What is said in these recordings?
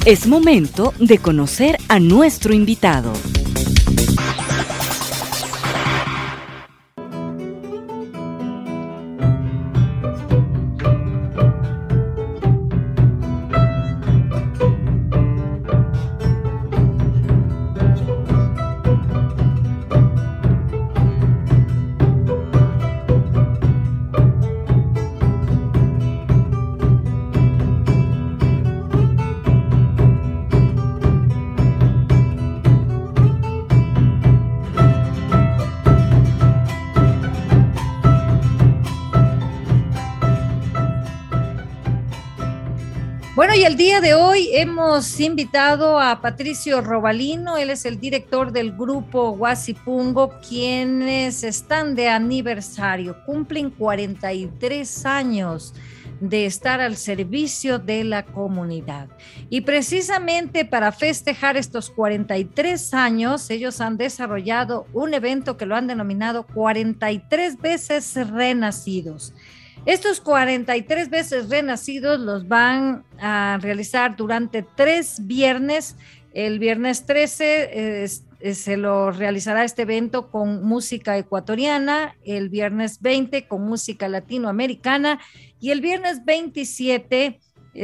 Es momento de conocer a nuestro invitado. Bueno, y el día de hoy hemos invitado a Patricio Robalino. Él es el director del grupo Huasipungo, quienes están de aniversario, cumplen 43 años de estar al servicio de la comunidad. Y precisamente para festejar estos 43 años, ellos han desarrollado un evento que lo han denominado 43 veces renacidos. Estos 43 veces renacidos los van a realizar durante 3 viernes. El viernes 13 se lo realizará este evento con música ecuatoriana, el viernes 20 con música latinoamericana y el viernes 27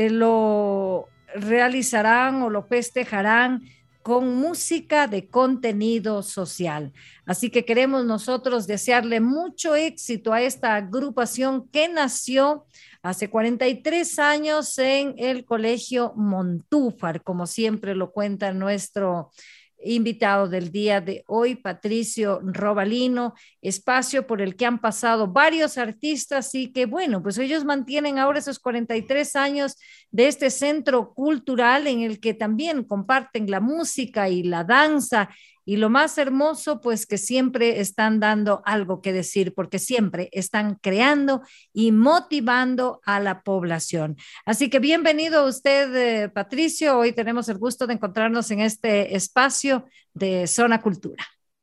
lo realizarán o lo festejarán con música de contenido social. Así que queremos nosotros desearle mucho éxito a esta agrupación que nació hace 43 años en el Colegio Montúfar, como siempre lo cuenta nuestro invitado del día de hoy, Patricio Robalino, espacio por el que han pasado varios artistas y que, bueno, pues ellos mantienen ahora esos 43 años de este centro cultural en el que también comparten la música y la danza. Y lo más hermoso, pues que siempre están dando algo que decir, porque siempre están creando y motivando a la población. Así que bienvenido usted, Patricio. Hoy tenemos el gusto de encontrarnos en este espacio de Zona Cultura.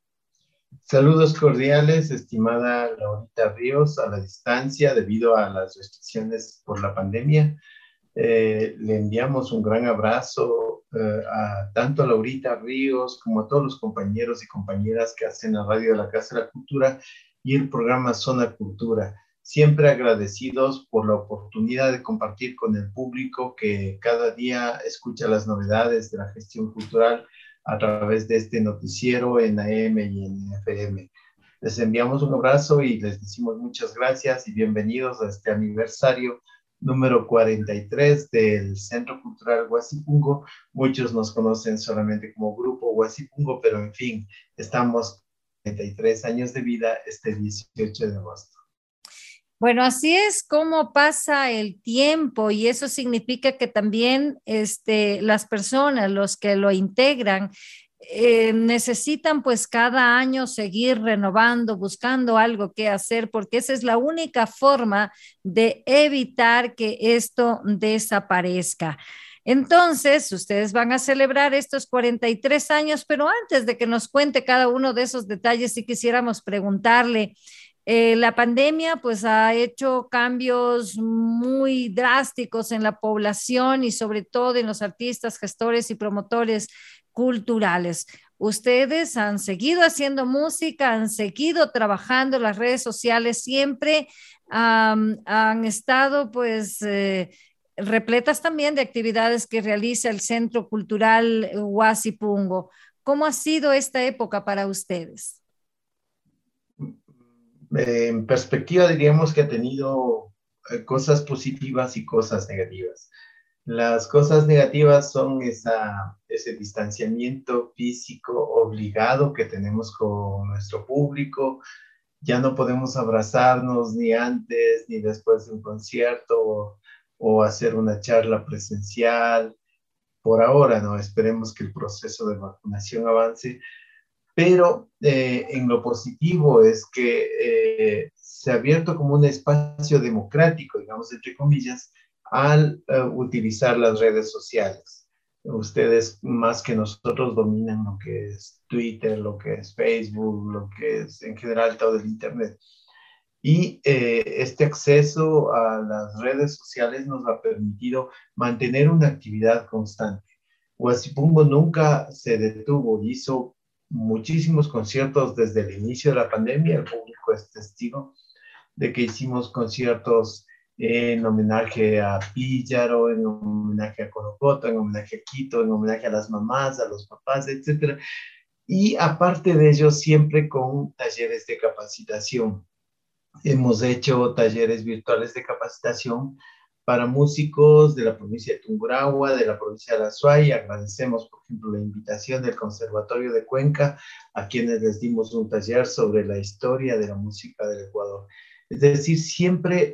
Saludos cordiales, estimada Laurita Ríos, a la distancia debido a las restricciones por la pandemia. Le enviamos un gran abrazo a tanto a Laurita Ríos como a todos los compañeros y compañeras que hacen la radio de la Casa de la Cultura y el programa Zona Cultura. Siempre agradecidos por la oportunidad de compartir con el público que cada día escucha las novedades de la gestión cultural a través de este noticiero en AM y en FM. Les enviamos un abrazo y les decimos muchas gracias y bienvenidos a este aniversario número 43 del Centro Cultural Huasipungo. Muchos nos conocen solamente como Grupo Huasipungo, pero en fin, estamos 43 años de vida este 18 de agosto. Bueno, así es como pasa el tiempo y eso significa que también las personas, los que lo integran, necesitan pues cada año seguir renovando, buscando algo que hacer, porque esa es la única forma de evitar que esto desaparezca. Entonces, ustedes van a celebrar estos 43 años, pero antes de que nos cuente cada uno de esos detalles, sí quisiéramos preguntarle, la pandemia pues ha hecho cambios muy drásticos en la población y sobre todo en los artistas, gestores y promotores culturales. Ustedes han seguido haciendo música, han seguido trabajando en las redes sociales, siempre han estado pues repletas también de actividades que realiza el Centro Cultural Huasipungo. ¿Cómo ha sido esta época para ustedes? En perspectiva diríamos que ha tenido cosas positivas y cosas negativas. Las cosas negativas son ese distanciamiento físico obligado que tenemos con nuestro público. Ya no podemos abrazarnos ni antes ni después de un concierto o hacer una charla presencial. Por ahora, ¿no? Esperemos que el proceso de vacunación avance. Pero en lo positivo es que se ha abierto como un espacio democrático, digamos, entre comillas, al utilizar las redes sociales. Ustedes más que nosotros dominan lo que es Twitter, lo que es Facebook, lo que es en general todo el Internet. Y este acceso a las redes sociales nos ha permitido mantener una actividad constante. Huasipungo nunca se detuvo, hizo muchísimos conciertos desde el inicio de la pandemia, el público es testigo de que hicimos conciertos en homenaje a Píllaro, en homenaje a Corocoto, en homenaje a Quito, en homenaje a las mamás, a los papás, etcétera. Y aparte de ello, siempre con talleres de capacitación. Hemos hecho talleres virtuales de capacitación para músicos de la provincia de Tungurahua, de la provincia de La Suay. Agradecemos, por ejemplo, la invitación del Conservatorio de Cuenca, a quienes les dimos un taller sobre la historia de la música del Ecuador. Es decir, siempre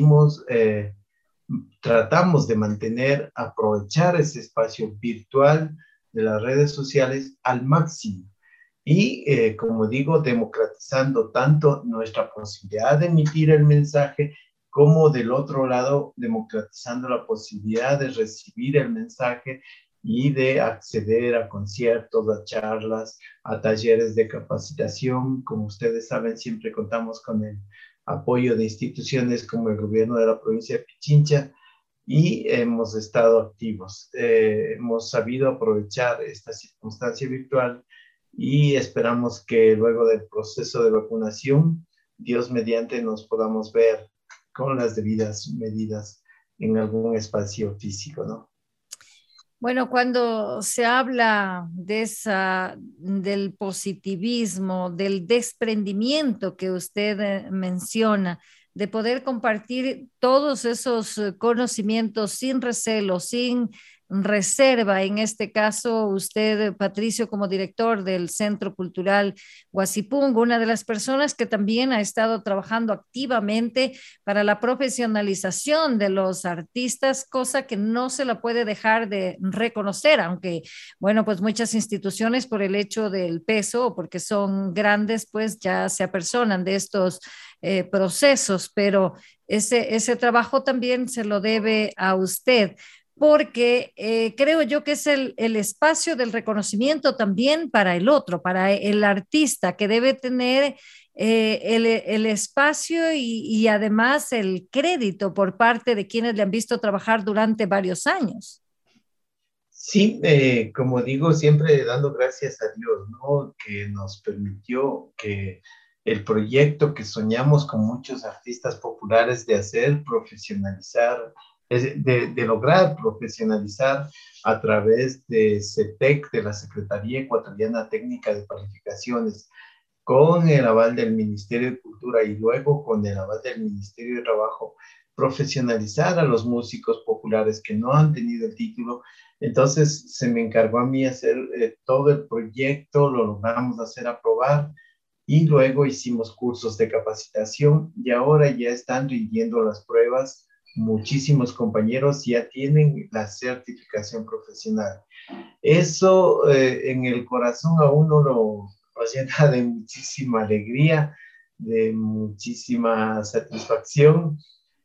tratamos de mantener, aprovechar ese espacio virtual de las redes sociales al máximo. Y, como digo, democratizando tanto nuestra posibilidad de emitir el mensaje, como del otro lado, democratizando la posibilidad de recibir el mensaje y de acceder a conciertos, a charlas, a talleres de capacitación. Como ustedes saben, siempre contamos con el apoyo de instituciones como el gobierno de la provincia de Pichincha y hemos estado activos. Hemos sabido aprovechar esta circunstancia virtual y esperamos que luego del proceso de vacunación, Dios mediante, nos podamos ver con las debidas medidas en algún espacio físico, ¿no? Bueno, cuando se habla del positivismo, del desprendimiento que usted menciona, de poder compartir todos esos conocimientos sin recelo, sin reserva, en este caso usted, Patricio, como director del Centro Cultural Huasipungo, una de las personas que también ha estado trabajando activamente para la profesionalización de los artistas, cosa que no se la puede dejar de reconocer, aunque, bueno, pues muchas instituciones por el hecho del peso o porque son grandes, pues ya se apersonan de estos procesos, pero ese trabajo también se lo debe a usted, porque creo yo que es el espacio del reconocimiento también para el otro, para el artista, que debe tener el espacio y además el crédito por parte de quienes le han visto trabajar durante varios años. Sí, como digo, siempre dando gracias a Dios, ¿no? Que nos permitió que el proyecto que soñamos con muchos artistas populares de hacer, profesionalizar, de lograr profesionalizar a través de CETEC, de la Secretaría Ecuatoriana Técnica de Calificaciones, con el aval del Ministerio de Cultura y luego con el aval del Ministerio de Trabajo, profesionalizar a los músicos populares que no han tenido el título. Entonces se me encargó a mí hacer todo el proyecto, lo logramos hacer aprobar y luego hicimos cursos de capacitación y ahora ya están rindiendo las pruebas. Muchísimos compañeros ya tienen la certificación profesional. Eso en el corazón a uno lo llena de muchísima alegría, de muchísima satisfacción.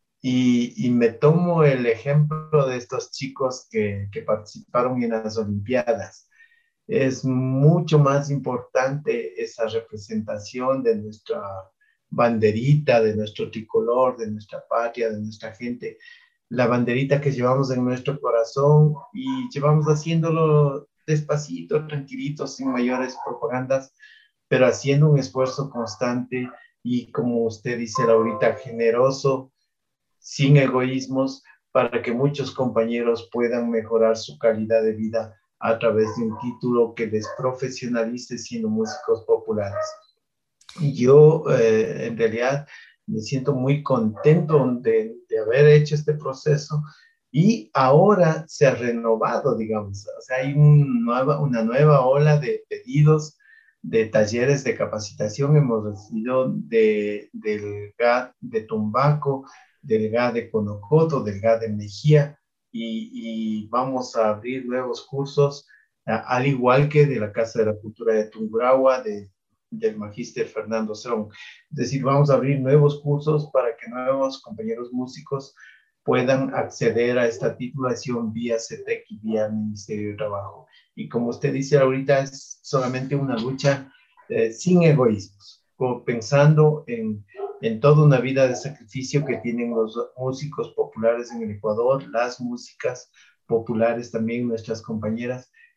Y me tomo el ejemplo de estos chicos que participaron en las Olimpiadas. Es mucho más importante esa representación de nuestra banderita, de nuestro tricolor, de nuestra patria, de nuestra gente, la banderita que llevamos en nuestro corazón y llevamos haciéndolo despacito, tranquilito, sin mayores propagandas, pero haciendo un esfuerzo constante y, como usted dice, Laurita, generoso, sin egoísmos, para que muchos compañeros puedan mejorar su calidad de vida a través de un título que les profesionalice siendo músicos populares. Yo, en realidad, me siento muy contento de haber hecho este proceso y ahora se ha renovado, digamos. O sea, hay una nueva ola de pedidos de talleres de capacitación. Hemos recibido del GAD de Tumbaco, del GAD de Conocoto, del GAD de Mejía, y vamos a abrir nuevos cursos, al igual que de la Casa de la Cultura de Tungurahua, del magíster Fernando Cerón. Es decir, vamos a abrir nuevos cursos para que nuevos compañeros músicos puedan acceder a esta titulación vía CETEC y vía Ministerio de Trabajo. Y como usted dice ahorita, es solamente una lucha sin egoísmos, pensando en toda una vida de sacrificio que tienen los músicos populares en el Ecuador, las músicas populares también, nuestras compañeras,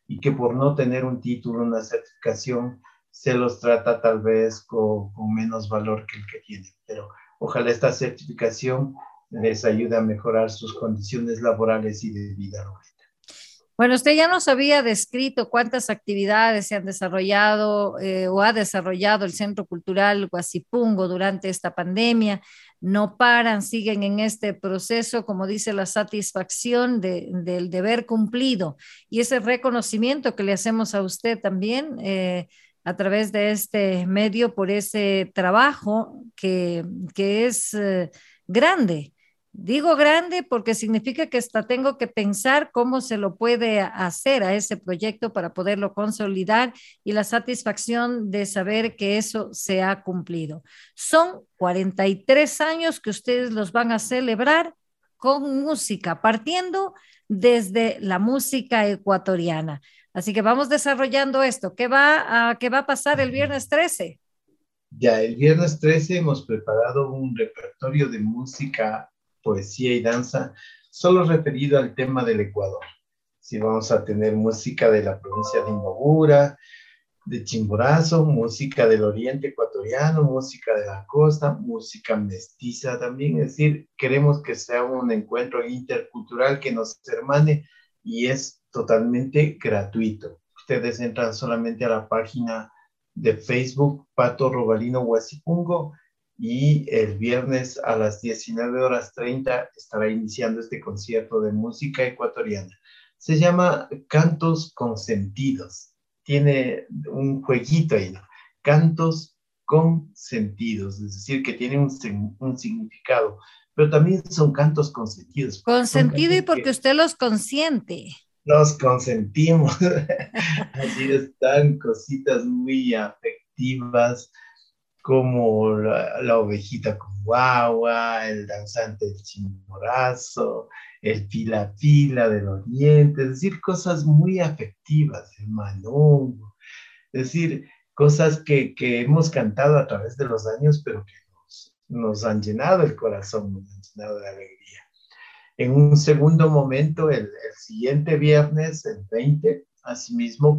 y que por no tener un título, una certificación, se los trata tal vez con menos valor que el que tienen. Pero ojalá esta certificación les ayude a mejorar sus condiciones laborales y de vida. Bueno, usted ya nos había descrito cuántas actividades se han desarrollado o ha desarrollado el Centro Cultural Guasipungo durante esta pandemia. No paran, siguen en este proceso, como dice, la satisfacción del deber cumplido y ese reconocimiento que le hacemos a usted también a través de este medio por ese trabajo que es grande. Digo grande porque significa que hasta tengo que pensar cómo se lo puede hacer a ese proyecto para poderlo consolidar y la satisfacción de saber que eso se ha cumplido. Son 43 años que ustedes los van a celebrar con música, partiendo desde la música ecuatoriana. Así que vamos desarrollando esto. ¿Qué va a pasar el viernes 13? Ya, el viernes 13 hemos preparado un repertorio de música, poesía y danza, solo referido al tema del Ecuador. Sí, vamos a tener música de la provincia de Imbabura, de Chimborazo, música del oriente ecuatoriano, música de la costa, música mestiza también. Es decir, queremos que sea un encuentro intercultural que nos hermane y es totalmente gratuito. Ustedes entran solamente a la página de Facebook Pato Robalino Guasipungo y el viernes a las 19:30 estará iniciando este concierto de música ecuatoriana. Se llama Cantos con Sentidos. Tiene un jueguito ahí, ¿no? Cantos con sentidos, es decir, que tiene un significado, pero también son cantos con sentidos. Con Son sentido y cantos porque que usted los consiente. los consentimos. Así están cositas muy afectivas como la ovejita con guagua, el danzante del chimborazo, el pila pila del oriente, es decir, cosas muy afectivas, el manongo, es decir, cosas que hemos cantado a través de los años, pero que nos han llenado el corazón, nos han llenado de alegría. En un segundo momento, el siguiente viernes, el 20, asimismo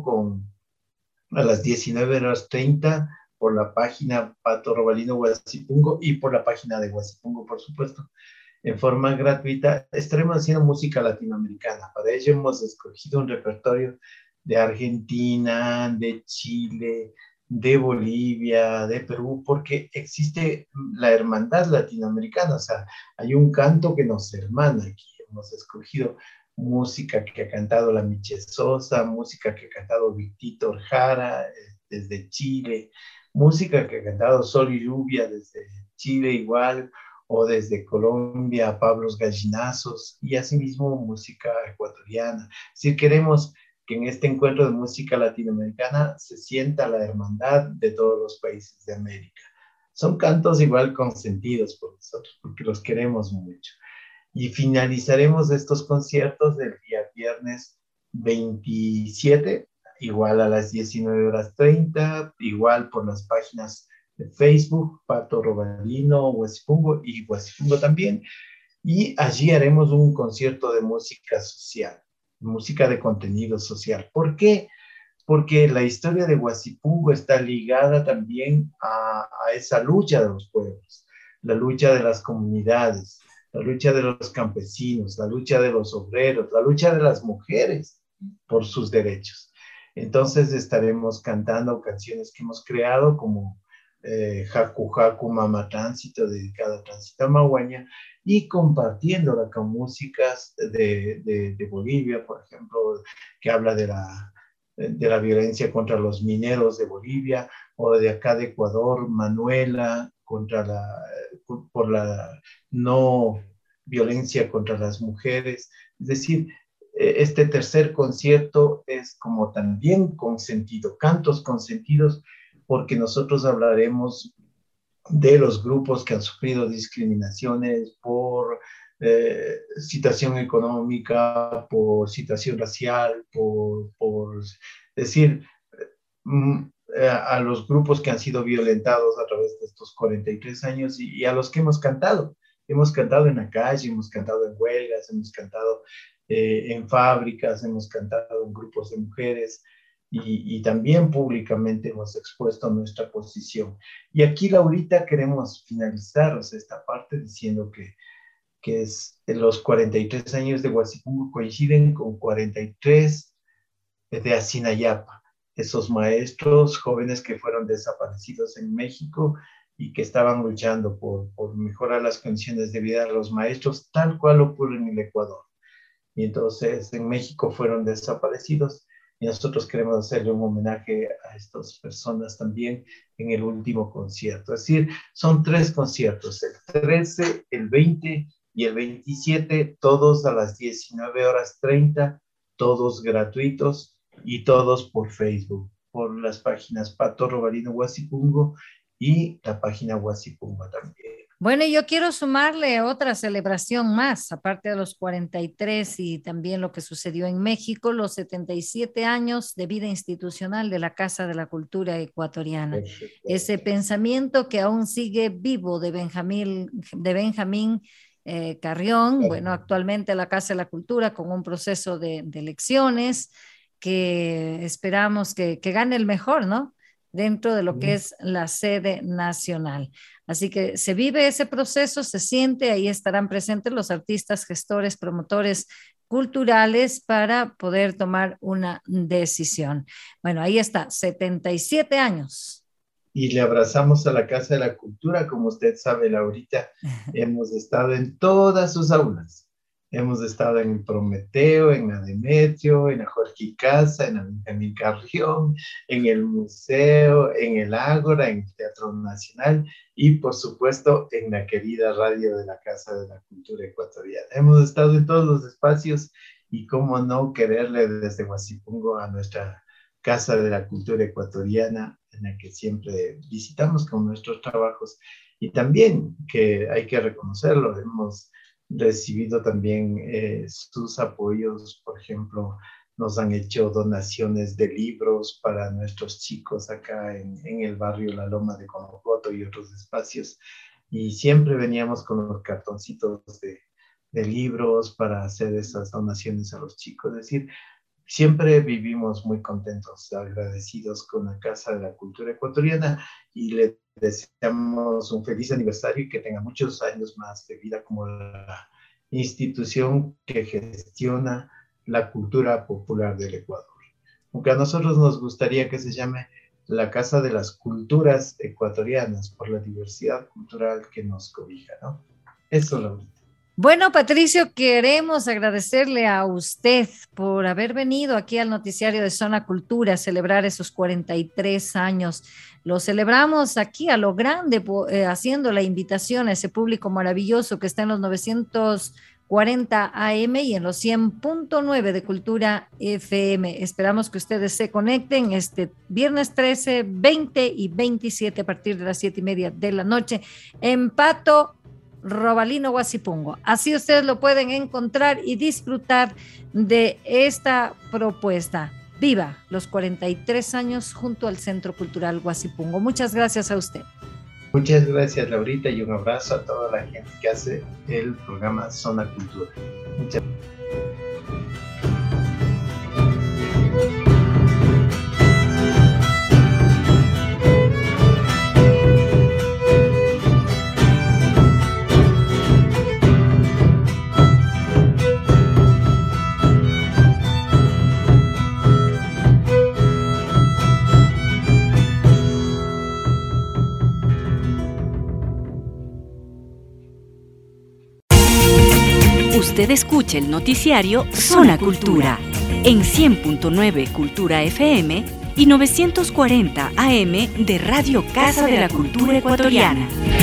a las 19:30 por la página Pato Robalino Guasipungo y por la página de Guasipungo, por supuesto, en forma gratuita, estaremos haciendo música latinoamericana. Para ello hemos escogido un repertorio de Argentina, de Chile, de Bolivia, de Perú, porque existe la hermandad latinoamericana, o sea, hay un canto que nos hermana aquí. Hemos escogido música que ha cantado la Miche Sosa, música que ha cantado Victito Jara desde Chile, música que ha cantado Sol y Lluvia desde Chile igual, o desde Colombia, Pablos Gallinazos, y asimismo música ecuatoriana. Si queremos que en este encuentro de música latinoamericana se sienta la hermandad de todos los países de América. Son cantos igual consentidos por nosotros, porque los queremos mucho. Y finalizaremos estos conciertos del día viernes 27, igual a las 19:30, igual por las páginas de Facebook, Pato Robalino, Guasipungo y Guasipungo también. Y allí haremos un concierto de música social, música de contenido social. ¿Por qué? Porque la historia de Guasipungo está ligada también a esa lucha de los pueblos, la lucha de las comunidades, la lucha de los campesinos, la lucha de los obreros, la lucha de las mujeres por sus derechos. Entonces estaremos cantando canciones que hemos creado como Jacu Jacu Mama Tránsito, dedicada a Tránsito Amaguaña, y compartiéndola con músicas de Bolivia, por ejemplo, que habla de la violencia contra los mineros de Bolivia, o de acá de Ecuador, Manuela, por la no violencia contra las mujeres. Es decir, este tercer concierto es como también consentido, cantos consentidos, porque nosotros hablaremos de los grupos que han sufrido discriminaciones por situación económica, por situación racial, es decir, a los grupos que han sido violentados a través de estos 43 años y a los que hemos cantado. Hemos cantado en la calle, hemos cantado en huelgas, hemos cantado en fábricas, hemos cantado en grupos de mujeres y también públicamente hemos expuesto nuestra posición. Y aquí, Laurita, queremos finalizar esta parte diciendo que los 43 años de Huasipungo coinciden con 43 de Asinayapa, esos maestros jóvenes que fueron desaparecidos en México y que estaban luchando por mejorar las condiciones de vida de los maestros, tal cual ocurre en el Ecuador. Y entonces en México fueron desaparecidos y nosotros queremos hacerle un homenaje a estas personas también en el último concierto. Es decir, son 3 conciertos, el 13, el 20 y el 27, todos a las 19:30, todos gratuitos y todos por Facebook, por las páginas Pato Robalino Huasipungo y la página Huasipungo también. Bueno, yo quiero sumarle otra celebración más, aparte de los 43 y también lo que sucedió en México, los 77 años de vida institucional de la Casa de la Cultura Ecuatoriana. Perfecto. Ese pensamiento que aún sigue vivo de Benjamín Carrión, bueno, actualmente la Casa de la Cultura con un proceso de elecciones que esperamos que gane el mejor, ¿no? Dentro de lo que es la sede nacional. Así que se vive ese proceso, se siente, ahí estarán presentes los artistas, gestores, promotores culturales para poder tomar una decisión. Bueno, ahí está, 77 años. Y le abrazamos a la Casa de la Cultura, como usted sabe, Laurita, hemos estado en todas sus aulas. Hemos estado en el Prometeo, en la Demetrio, en la Jorge Casa, en la Benjamín Carrión, en el museo, en el Ágora, en el Teatro Nacional y, por supuesto, en la querida radio de la Casa de la Cultura Ecuatoriana. Hemos estado en todos los espacios y cómo no quererle desde Huasipungo a nuestra Casa de la Cultura Ecuatoriana, en la que siempre visitamos con nuestros trabajos. Y también, que hay que reconocerlo, hemos recibido también sus apoyos. Por ejemplo, nos han hecho donaciones de libros para nuestros chicos acá en el barrio La Loma de Conocoto y otros espacios, y siempre veníamos con los cartoncitos de libros para hacer esas donaciones a los chicos. Es decir, siempre vivimos muy contentos, agradecidos con la Casa de la Cultura Ecuatoriana, y le deseamos un feliz aniversario y que tenga muchos años más de vida como la institución que gestiona la cultura popular del Ecuador. Aunque a nosotros nos gustaría que se llame la Casa de las Culturas Ecuatorianas, por la diversidad cultural que nos cobija, ¿no? Eso, Laurita. Bueno, Patricio, queremos agradecerle a usted por haber venido aquí al noticiario de Zona Cultura a celebrar esos 43 años. Lo celebramos aquí a lo grande, haciendo la invitación a ese público maravilloso que está en los 940 AM y en los 100.9 de Cultura FM. Esperamos que ustedes se conecten este viernes 13, 20 y 27 a partir de las 7:30 de la noche en Pato Robalino Huasipungo. Así ustedes lo pueden encontrar y disfrutar de esta propuesta. Viva los 43 años junto al Centro Cultural Huasipungo. Muchas gracias a usted. Muchas gracias, Laurita, y un abrazo a toda la gente que hace el programa Zona Cultura. Muchas gracias. Usted escucha el noticiario Zona Cultura en 100.9 Cultura FM y 940 AM de Radio Casa de la Cultura Ecuatoriana.